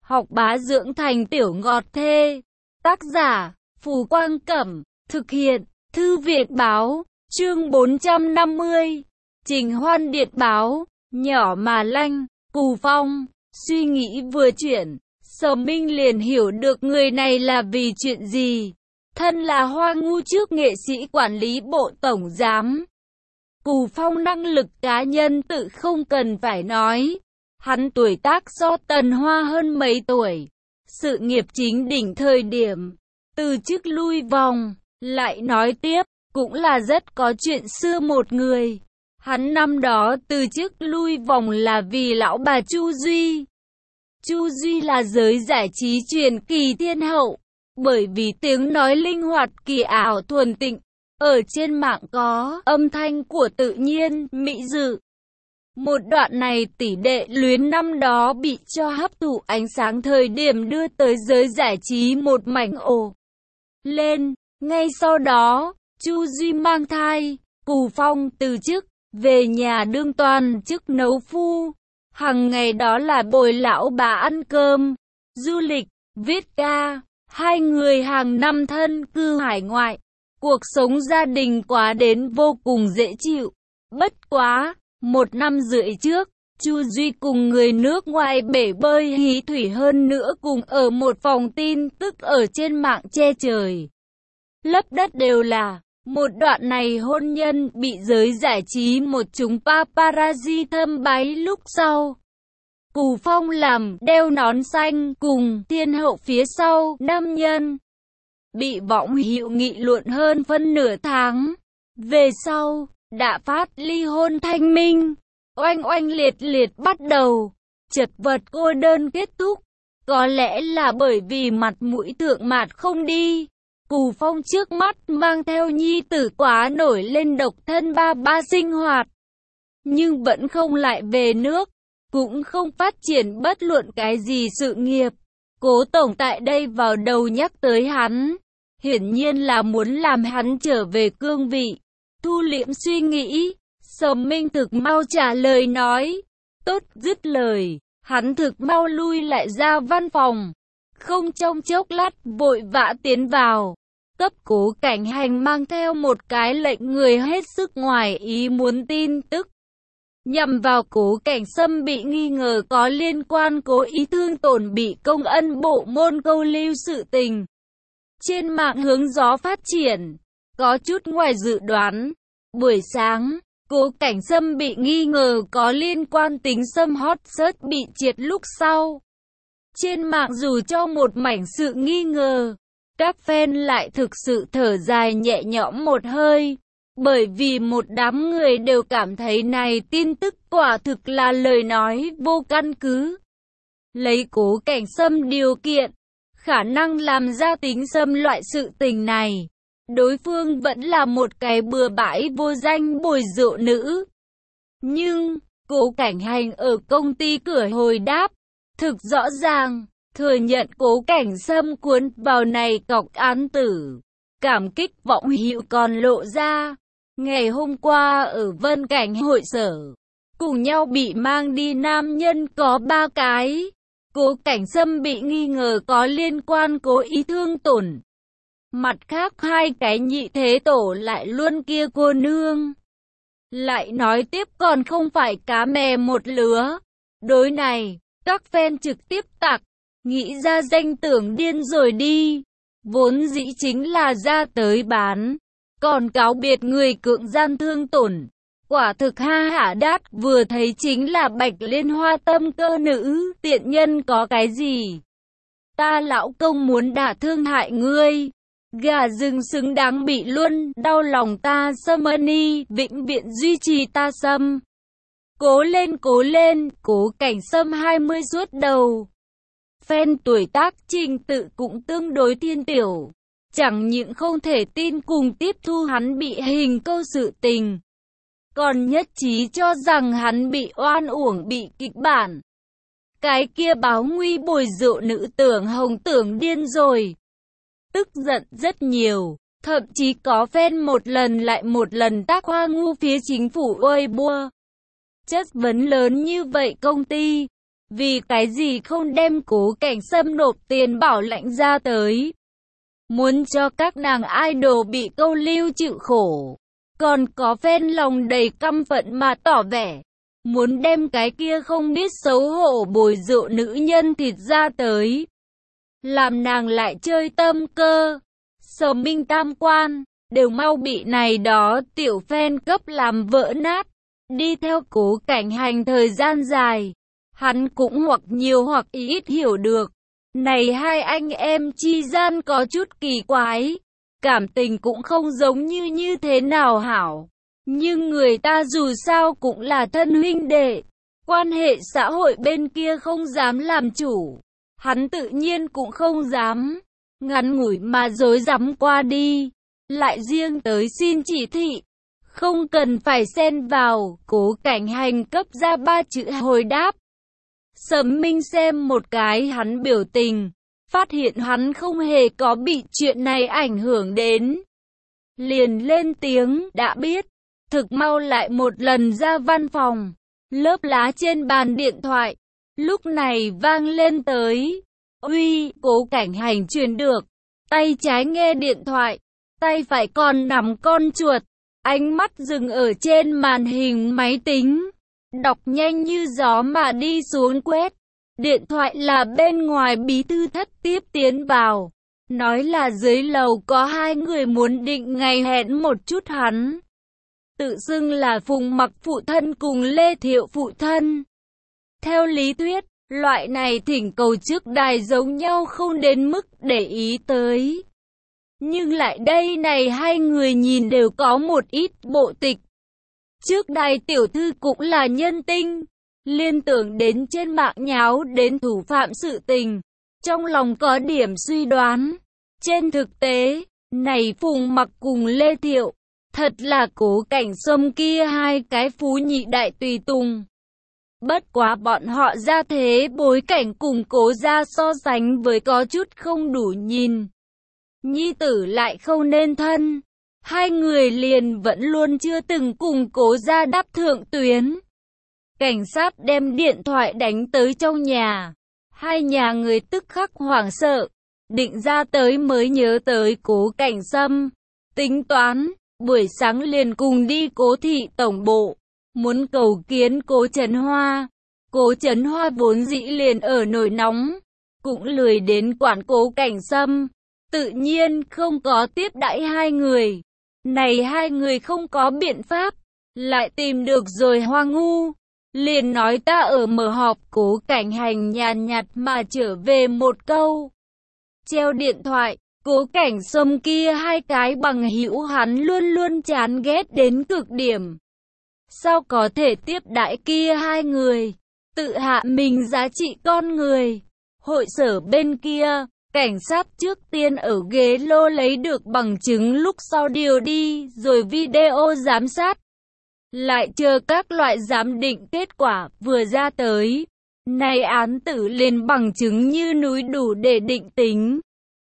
học bá dưỡng thành tiểu ngọt thê. Tác giả, Phù Quang Cẩm, thực hiện, Thư viện Báo, chương 450. Trình Hoan điện báo, nhỏ mà lanh, Cù Phong, suy nghĩ vừa chuyển, Sở Minh liền hiểu được người này là vì chuyện gì. Thân là Hoa Ngu trước nghệ sĩ quản lý bộ tổng giám. Cù Phong năng lực cá nhân tự không cần phải nói. Hắn tuổi tác so Tần Hoa hơn mấy tuổi. Sự nghiệp chính đỉnh thời điểm. Từ chức lui vòng, lại nói tiếp, cũng là rất có chuyện xưa một người. Hắn năm đó từ chức lui vòng là vì lão bà Chu Duy. Chu Duy là giới giải trí truyền kỳ thiên hậu. Bởi vì tiếng nói linh hoạt kỳ ảo thuần tịnh. Ở trên mạng có âm thanh của tự nhiên, mỹ dự. Một đoạn này tỷ đệ luyến năm đó bị cho hấp thụ ánh sáng thời điểm đưa tới giới giải trí một mảnh ồ lên. Ngay sau đó, Chu Duy mang thai, Cù Phong từ chức, về nhà đương toàn chức nấu phu. Hằng ngày đó là bồi lão bà ăn cơm, du lịch, viết ca. Hai người hàng năm thân cư hải ngoại. Cuộc sống gia đình quá đến vô cùng dễ chịu. Bất quá, 1 năm rưỡi trước, Chu Duy cùng người nước ngoài bể bơi hí thủy hơn nữa cùng ở một phòng tin tức ở trên mạng che trời lấp đất đều là. Một đoạn này hôn nhân bị giới giải trí một chúng paparazzi thâm bái lúc sau. Cù Phong làm đeo nón xanh cùng thiên hậu phía sau nam nhân. Bị võng hữu nghị luận hơn phân nửa tháng. Về sau, đã phát ly hôn thanh minh. Oanh oanh liệt liệt bắt đầu. Chật vật cô đơn kết thúc. Có lẽ là bởi vì mặt mũi thượng mạt không đi. Cù Phong trước mắt mang theo nhi tử quá nổi lên độc thân ba sinh hoạt. Nhưng vẫn không lại về nước. Cũng không phát triển bất luận cái gì sự nghiệp. Cố tổng tại đây vào đầu nhắc tới hắn. Hiển nhiên là muốn làm hắn trở về cương vị. Thu liễm suy nghĩ. Sở Minh thực mau trả lời nói. Tốt, dứt lời. Hắn thực mau lui lại ra văn phòng. Không trong chốc lát vội vã tiến vào. Cấp Cố Cảnh Hành mang theo một cái lệnh người hết sức ngoài ý muốn tin tức. Nhằm vào Cố Cảnh Sâm bị nghi ngờ có liên quan cố ý thương tổn bị công ân bộ môn câu lưu sự tình. Trên mạng hướng gió phát triển, có chút ngoài dự đoán. Buổi sáng, Cố Cảnh Sâm bị nghi ngờ có liên quan tính xâm hot search bị triệt lúc sau. Trên mạng dù cho một mảnh sự nghi ngờ, các fan lại thực sự thở dài nhẹ nhõm một hơi. Bởi vì một đám người đều cảm thấy này tin tức quả thực là lời nói vô căn cứ. Lấy Cố Cảnh Sâm điều kiện, khả năng làm ra tính xâm loại sự tình này. Đối phương vẫn là một cái bừa bãi vô danh bồi rượu nữ. Nhưng, Cố Cảnh Hành ở công ty cửa hồi đáp, thực rõ ràng, thừa nhận Cố Cảnh Sâm cuốn vào này cọc án tử. Cảm kích vọng hữu còn lộ ra. Ngày hôm qua ở Vân Cảnh hội sở, cùng nhau bị mang đi nam nhân có 3 cái. Cố Cảnh Sâm bị nghi ngờ có liên quan cố ý thương tổn. Mặt khác 2 cái nhị thế tổ lại luôn kia cô nương. Lại nói tiếp còn không phải cá mè một lứa. Đối này, các fan trực tiếp tặc, nghĩ ra danh tưởng điên rồi đi. Vốn dĩ chính là ra tới bán. Còn cáo biệt người cưỡng gian thương tổn. Quả thực ha hả đát, vừa thấy chính là Bạch Liên Hoa tâm cơ nữ, tiện nhân có cái gì. Ta lão công muốn đả thương hại ngươi. Gà rừng xứng đáng bị luôn, đau lòng ta Summony, vĩnh viễn duy trì ta Sâm. Cố lên, Cố Cảnh Sâm 20 suốt đầu. Fan tuổi tác Trình Tự cũng tương đối thiên tiểu. Chẳng những không thể tin cùng tiếp thu hắn bị hình câu sự tình. Còn nhất trí cho rằng hắn bị oan uổng bị kịch bản. Cái kia báo nguy bồi rượu nữ tưởng hồng tưởng điên rồi. Tức giận rất nhiều. Thậm chí có fan một lần lại một lần tác Hoa Ngu phía chính phủ Weibo. Chất vấn lớn như vậy công ty. Vì cái gì không đem Cố Cảnh Sâm nộp tiền bảo lãnh ra tới. Muốn cho các nàng idol bị câu lưu chịu khổ. Còn có fan lòng đầy căm phẫn mà tỏ vẻ. Muốn đem cái kia không biết xấu hổ bồi rượu nữ nhân thịt ra tới. Làm nàng lại chơi tâm cơ. Sở Minh tam quan, đều mau bị này đó tiểu fan cấp làm vỡ nát. Đi theo Cố Cảnh Hành thời gian dài. Hắn cũng hoặc nhiều hoặc ít hiểu được. Này hai anh em chi gian có chút kỳ quái. Cảm tình cũng không giống như thế nào hảo. Nhưng người ta dù sao cũng là thân huynh đệ. Quan hệ xã hội bên kia không dám làm chủ. Hắn tự nhiên cũng không dám. Ngắn ngủi mà dối rắm qua đi. Lại riêng tới xin chỉ thị. Không cần phải xen vào. Cố Cảnh Hành cấp ra 3 chữ hồi đáp. Sầm Minh xem một cái hắn biểu tình. Phát hiện hắn không hề có bị chuyện này ảnh hưởng đến. Liền lên tiếng, đã biết. Thực mau lại một lần ra văn phòng. Lớp lá trên bàn điện thoại. Lúc này vang lên tới. Uy, Cố Cảnh Hành truyền được. Tay trái nghe điện thoại. Tay phải còn nắm con chuột. Ánh mắt dừng ở trên màn hình máy tính. Đọc nhanh như gió mà đi xuống quét. Điện thoại là bên ngoài bí thư thất tiếp tiến vào. Nói là dưới lầu có hai người muốn định ngày hẹn một chút hắn. Tự xưng là Phùng Mặc phụ thân cùng Lê Thiệu phụ thân. Theo lý thuyết, loại này thỉnh cầu trước đài giống nhau không đến mức để ý tới. Nhưng lại đây này hai người nhìn đều có một ít bộ tịch. Trước đài tiểu thư cũng là nhân tinh. Liên tưởng đến trên mạng nháo đến thủ phạm sự tình. Trong lòng có điểm suy đoán. Trên thực tế, này Phùng Mặc cùng Lê Thiệu. Thật là Cố Cảnh Sâm kia hai cái phú nhị đại tùy tùng. Bất quá bọn họ ra thế bối cảnh cùng Cố gia so sánh với có chút không đủ nhìn. Nhi tử lại không nên thân. Hai người liền vẫn luôn chưa từng cùng Cố gia đáp thượng tuyến. Cảnh sát đem điện thoại đánh tới trong nhà. Hai nhà người tức khắc hoảng sợ. Định ra tới mới nhớ tới Cố Cảnh Sâm. Tính toán, buổi sáng liền cùng đi Cố thị tổng bộ. Muốn cầu kiến Cố Trấn Hoa. Cố Trấn Hoa vốn dĩ liền ở nổi nóng. Cũng lười đến quản Cố Cảnh Sâm. Tự nhiên không có tiếp đãi hai người. Này hai người không có biện pháp. Lại tìm được rồi Hoa ngu. Liền nói ta ở mở họp. Cố Cảnh Hành nhàn nhạt mà trở về một câu. Treo điện thoại. Cố Cảnh Sâm kia hai cái bằng hữu hắn luôn luôn chán ghét đến cực điểm. Sao có thể tiếp đãi kia hai người? Tự hạ mình giá trị con người. Hội sở bên kia, cảnh sát trước tiên ở ghế lô lấy được bằng chứng lúc sau điều đi rồi video giám sát. Lại chờ các loại giám định kết quả vừa ra tới. Này án tử liền bằng chứng như núi đủ để định tính.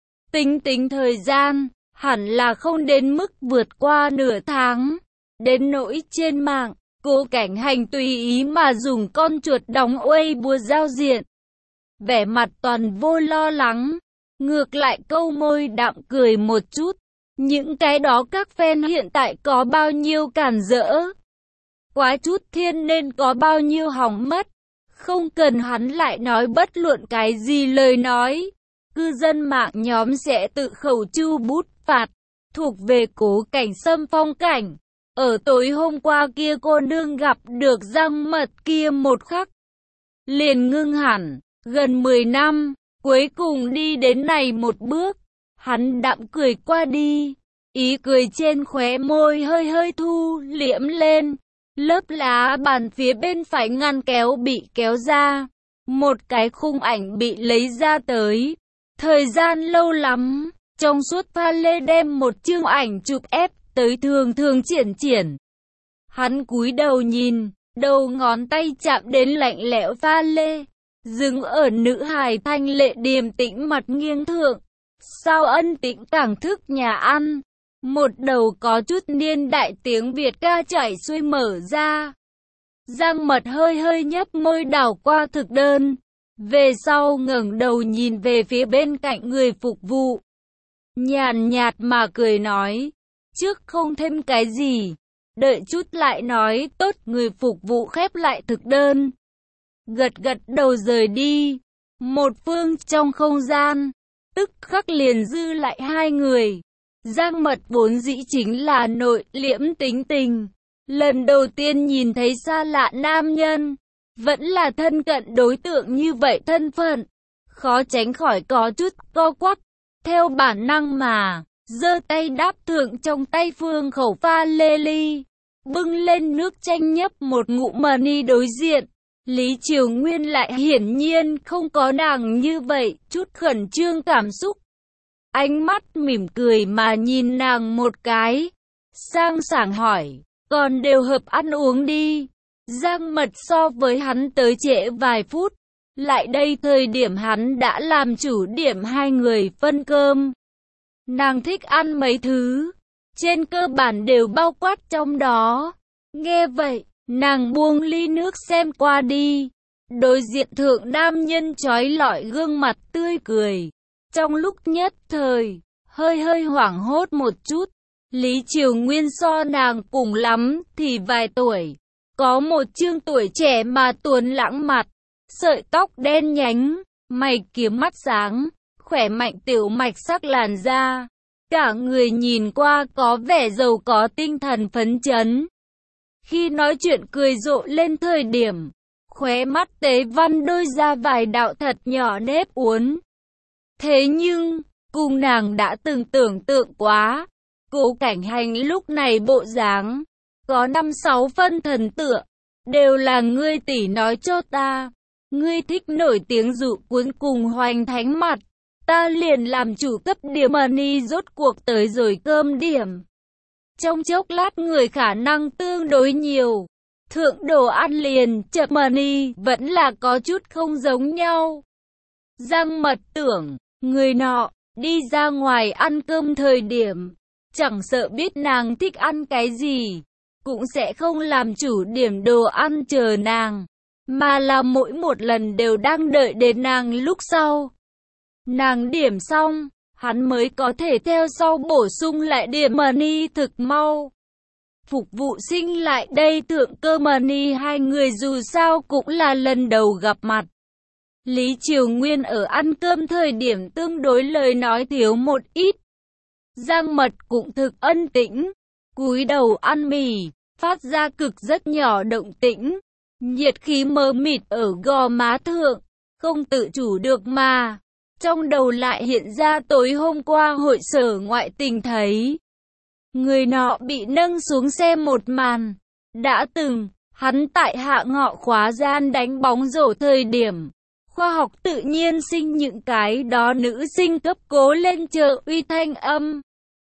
Tính thời gian, hẳn là không đến mức vượt qua nửa tháng. Đến nỗi trên mạng, Cố Cảnh Hành tùy ý mà dùng con chuột đóng Weibo giao diện. Vẻ mặt toàn vô lo lắng. Ngược lại câu môi đạm cười một chút. Những cái đó các fan hiện tại có bao nhiêu cản rỡ. Quá chút thiên nên có bao nhiêu hỏng mất. Không cần hắn lại nói bất luận cái gì lời nói. Cư dân mạng nhóm sẽ tự khẩu chu bút phạt. Thuộc về Cố Cảnh Sâm phong cảnh. Ở tối hôm qua kia cô nương gặp được Giang Mật kia một khắc. Liền ngưng hẳn, gần 10 năm, cuối cùng đi đến này một bước. Hắn đạm cười qua đi. Ý cười trên khóe môi hơi hơi thu liễm lên. Lớp lá bàn phía bên phải ngăn kéo bị kéo ra. Một cái khung ảnh bị lấy ra tới. Thời gian lâu lắm, trong suốt pha lê đem một chương ảnh chụp ép tới thường triển. Hắn cúi đầu nhìn, đầu ngón tay chạm đến lạnh lẽo pha lê, dừng ở nữ hài thanh lệ điềm tĩnh mặt nghiêng thượng. Sao Ân Tĩnh cảng thức nhà ăn, một đầu có chút niên đại tiếng Việt ca chảy xuôi mở ra. Giang Mật hơi hơi nhếch môi đảo qua thực đơn. Về sau ngẩng đầu nhìn về phía bên cạnh người phục vụ. Nhàn nhạt mà cười nói, trước không thêm cái gì, đợi chút lại nói. Tốt. Người phục vụ khép lại thực đơn, gật gật đầu rời đi. Một phương trong không gian, tức khắc liền dư lại hai người. Giang Mật vốn dĩ chính là nội liễm tính tình, lần đầu tiên nhìn thấy xa lạ nam nhân, vẫn là thân cận đối tượng như vậy, thân phận khó tránh khỏi có chút co quắp. Theo bản năng mà giơ tay đáp thượng trong tay phương khẩu pha lê ly, bưng lên nước chanh nhấp một ngụm mani. Đối diện Lý Triều Nguyên lại hiển nhiên không có nàng như vậy chút khẩn trương cảm xúc, ánh mắt mỉm cười mà nhìn nàng một cái, sang sảng hỏi, còn đều hợp ăn uống đi. Giang Mật so với hắn tới trễ vài phút, lại đây thời điểm hắn đã làm chủ điểm hai người phân cơm. Nàng thích ăn mấy thứ, trên cơ bản đều bao quát trong đó. Nghe vậy, nàng buông ly nước xem qua đi. Đối diện thượng nam nhân chói lọi gương mặt tươi cười. Trong lúc nhất thời, hơi hơi hoảng hốt một chút. Lý Triều Nguyên so nàng cùng lắm thì vài tuổi. Có một trương tuổi trẻ mà tuấn lãng mặt, sợi tóc đen nhánh, mày kiếm mắt sáng, khỏe mạnh tiểu mạch sắc làn da. Cả người nhìn qua có vẻ giàu có tinh thần phấn chấn. Khi nói chuyện cười rộ lên thời điểm, khóe mắt tế văn đôi ra vài đạo thật nhỏ nếp uốn. Thế nhưng, cùng nàng đã từng tưởng tượng quá, Cố Cảnh Hành lúc này bộ dáng, có 5-6 phân thần tựa, đều là ngươi tỷ nói cho ta. Ngươi thích nổi tiếng dụ cuốn cùng hoành thánh mặt, ta liền làm chủ cấp điểm money. Rốt cuộc tới rồi cơm điểm. Trong chốc lát người khả năng tương đối nhiều, thượng đồ ăn liền chậm money vẫn là có chút không giống nhau. Giang Mật tưởng, người nọ đi ra ngoài ăn cơm thời điểm, chẳng sợ biết nàng thích ăn cái gì, cũng sẽ không làm chủ điểm đồ ăn chờ nàng, mà là mỗi một lần đều đang đợi đến nàng lúc sau. Nàng điểm xong, hắn mới có thể theo sau bổ sung lại điểm money thực mau. Phục vụ sinh lại đây thượng cơ money, hai người dù sao cũng là lần đầu gặp mặt. Lý Triều Nguyên ở ăn cơm thời điểm tương đối lời nói thiếu một ít. Giang Mật cũng thực ân tĩnh, cúi đầu ăn mì, phát ra cực rất nhỏ động tĩnh. Nhiệt khí mờ mịt ở gò má thượng, không tự chủ được mà. Trong đầu lại hiện ra tối hôm qua hội sở ngoại tình thấy người nọ bị nâng xuống xe một màn. Đã từng, hắn tại hạ ngọ khóa gian đánh bóng rổ thời điểm, khoa học tự nhiên sinh những cái đó nữ sinh cấp cố lên trợ uy thanh âm.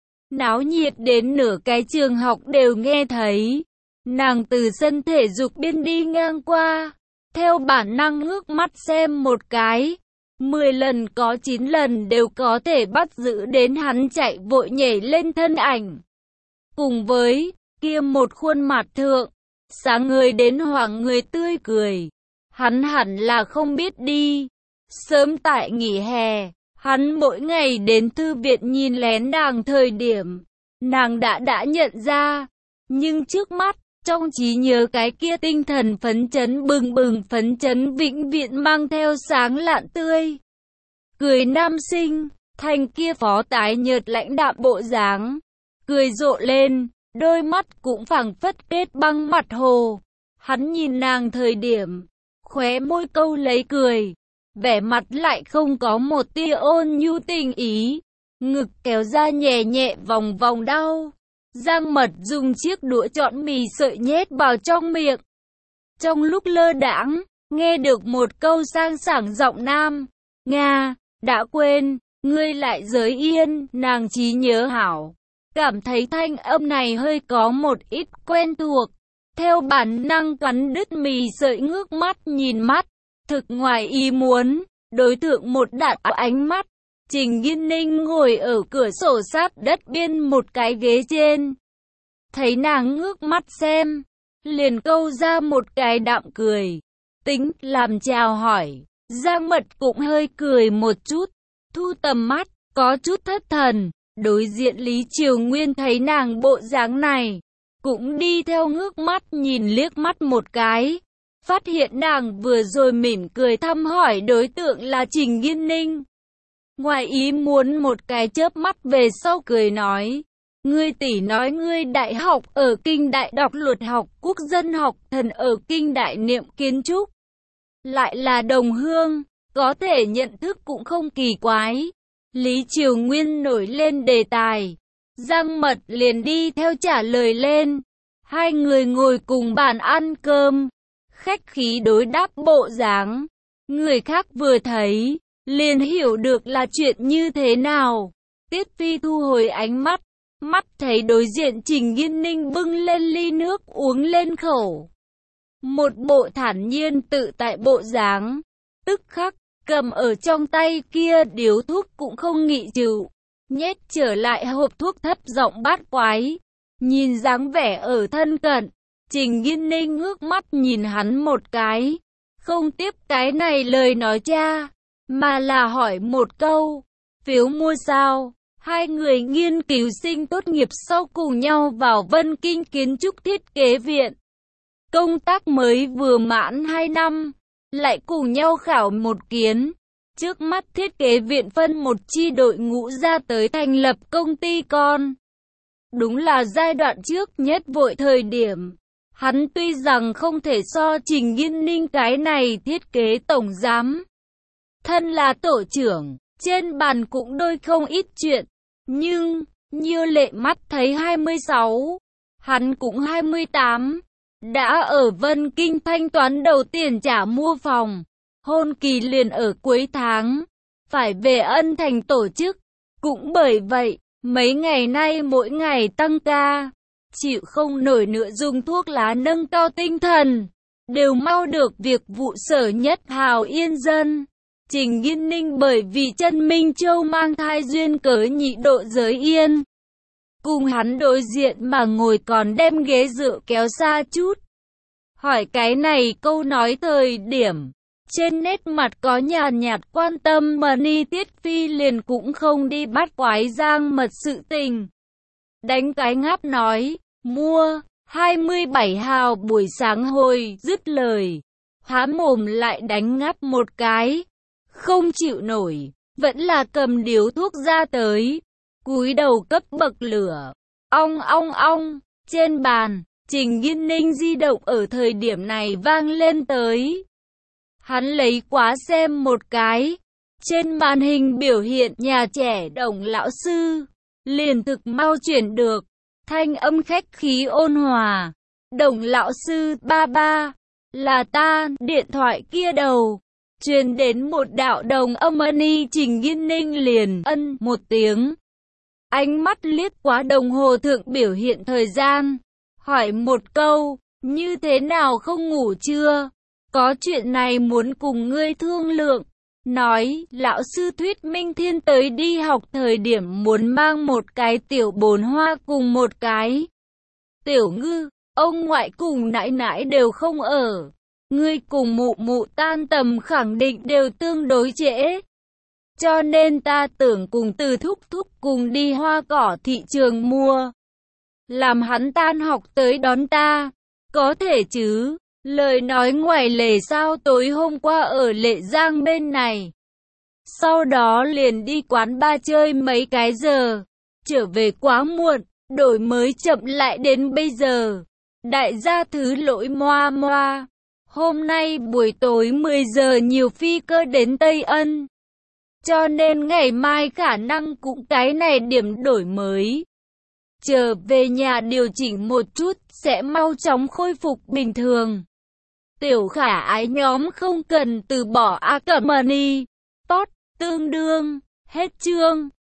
Náo nhiệt đến nửa cái trường học đều nghe thấy. Nàng từ sân thể dục biên đi ngang qua, theo bản năng ngước mắt xem một cái. 10 lần có 9 lần đều có thể bắt giữ đến hắn chạy vội nhảy lên thân ảnh. Cùng với kia một khuôn mặt thượng, sáng ngời đến hoảng người tươi cười. Hắn hẳn là không biết đi. Sớm tại nghỉ hè, hắn mỗi ngày đến thư viện nhìn lén nàng thời điểm, nàng đã nhận ra. Nhưng trước mắt, trong trí nhớ cái kia tinh thần phấn chấn bừng bừng, phấn chấn vĩnh viễn mang theo sáng lạn tươi cười nam sinh, thành kia phó tái nhợt lãnh đạm bộ dáng, cười rộ lên, đôi mắt cũng phảng phất kết băng mặt hồ. Hắn nhìn nàng thời điểm, khóe môi câu lấy cười, vẻ mặt lại không có một tia ôn nhu tình ý, ngực kéo ra nhẹ nhẹ vòng vòng đau. Giang Mật dùng chiếc đũa chọn mì sợi nhét vào trong miệng. Trong lúc lơ đãng, nghe được một câu sang sảng giọng nam. Nga, đã quên, ngươi lại giới yên. Nàng trí nhớ hảo, cảm thấy thanh âm này hơi có một ít quen thuộc. Theo bản năng cắn đứt mì sợi ngước mắt nhìn mắt. Thực ngoài ý muốn, đối tượng một đạn ánh mắt. Trình Nghiên Ninh ngồi ở cửa sổ sát đất biên một cái ghế trên. Thấy nàng ngước mắt xem, liền câu ra một cái đạm cười, tính làm chào hỏi. Giang Mật cũng hơi cười một chút, thu tầm mắt, có chút thất thần. Đối diện Lý Triều Nguyên thấy nàng bộ dáng này, cũng đi theo ngước mắt nhìn liếc mắt một cái. Phát hiện nàng vừa rồi mỉm cười thăm hỏi đối tượng là Trình Nghiên Ninh. Ngoài ý muốn một cái chớp mắt về sau cười nói, ngươi tỷ nói ngươi đại học ở Kinh Đại đọc luật học, quốc dân học, thần ở Kinh Đại niệm kiến trúc. Lại là đồng hương, có thể nhận thức cũng không kỳ quái. Lý Triều Nguyên nổi lên đề tài, Giang Mật liền đi theo trả lời lên. Hai người ngồi cùng bàn ăn cơm, khách khí đối đáp bộ dáng. Người khác vừa thấy, liền hiểu được là chuyện như thế nào. Tiết Phi thu hồi ánh mắt, mắt thấy đối diện Trình Nghiên Ninh bưng lên ly nước uống lên khẩu. Một bộ thản nhiên tự tại bộ dáng, tức khắc, cầm ở trong tay kia điếu thuốc cũng không nghị chịu, nhét trở lại hộp thuốc thấp giọng bát quái. Nhìn dáng vẻ ở thân cận, Trình Nghiên Ninh ngước mắt nhìn hắn một cái, không tiếp cái này lời nói cha, mà là hỏi một câu, phiếu mua sao? Hai người nghiên cứu sinh tốt nghiệp sau cùng nhau vào Vân Kinh Kiến trúc Thiết kế viện. Công tác mới vừa mãn 2 năm, lại cùng nhau khảo một kiến. Trước mắt thiết kế viện phân một chi đội ngũ ra tới thành lập công ty con. Đúng là giai đoạn trước nhất vội thời điểm. Hắn tuy rằng không thể so Trình Nghiên Ninh cái này thiết kế tổng giám. Thân là tổ trưởng, trên bàn cũng đôi không ít chuyện. Nhưng, như lệ mắt thấy 26, hắn cũng 28. Đã ở Vân Kinh thanh toán đầu tiền trả mua phòng. Hôn kỳ liền ở cuối tháng. Phải về Ân Thành tổ chức. Cũng bởi vậy, mấy ngày nay mỗi ngày tăng ca. Chịu không nổi nữa dùng thuốc lá nâng cao tinh thần. Đều mau được việc vụ sở nhất hào yên dân. Trình Nghiên Ninh bởi vì chân Minh Châu mang thai duyên cớ nhị độ giới yên. Cùng hắn đối diện mà ngồi còn đem ghế dựa kéo xa chút. Hỏi cái này câu nói thời điểm. Trên nét mặt có nhàn nhạt quan tâm mà Ni Tiết Phi liền cũng không đi bắt quái Giang Mật sự tình. Đánh cái ngáp nói, mua, 27 hào buổi sáng hồi, dứt lời. Há mồm lại đánh ngáp một cái. Không chịu nổi, vẫn là cầm điếu thuốc ra tới. Cúi đầu cấp bậc lửa. Ong ong ong, trên bàn, Trình Nghiên Ninh di động ở thời điểm này vang lên tới. Hắn lấy quá xem một cái. Trên màn hình biểu hiện nhà trẻ Đồng lão sư. Liền thực mau chuyển được. Thanh âm khách khí ôn hòa. Đồng lão sư ba ba. Là ta, điện thoại kia đầu. Truyền đến một đạo đồng âm Ni Trình Nghiên Ninh liền ân một tiếng. Ánh mắt liếc qua đồng hồ thượng biểu hiện thời gian. Hỏi một câu, như thế nào không ngủ chưa? Có chuyện này muốn cùng ngươi thương lượng. Nói, lão sư Thuyết Minh Thiên tới đi học thời điểm muốn mang một cái tiểu bồn hoa cùng một cái tiểu ngư. Ông ngoại cùng nãi nãi đều không ở. Ngươi cùng mụ mụ tan tầm khẳng định đều tương đối trễ. Cho nên ta tưởng cùng Từ thúc thúc cùng đi Hoa Cỏ thị trường mua. Làm hắn tan học tới đón ta. Có thể chứ? Lời nói ngoài lề sao tối hôm qua ở Lệ Giang bên này. Sau đó liền đi quán bar chơi mấy cái giờ. Trở về quá muộn, đổi mới chậm lại đến bây giờ. Đại gia thứ lỗi moa moa. Hôm nay buổi tối 10 giờ nhiều phi cơ đến Tây Ân. Cho nên ngày mai khả năng cũng cái này điểm đổi mới. Chờ về nhà điều chỉnh một chút sẽ mau chóng khôi phục bình thường. Tiểu khả ái nhóm không cần từ bỏ A Cẩm Ni. Tốt, tương đương, hết chương.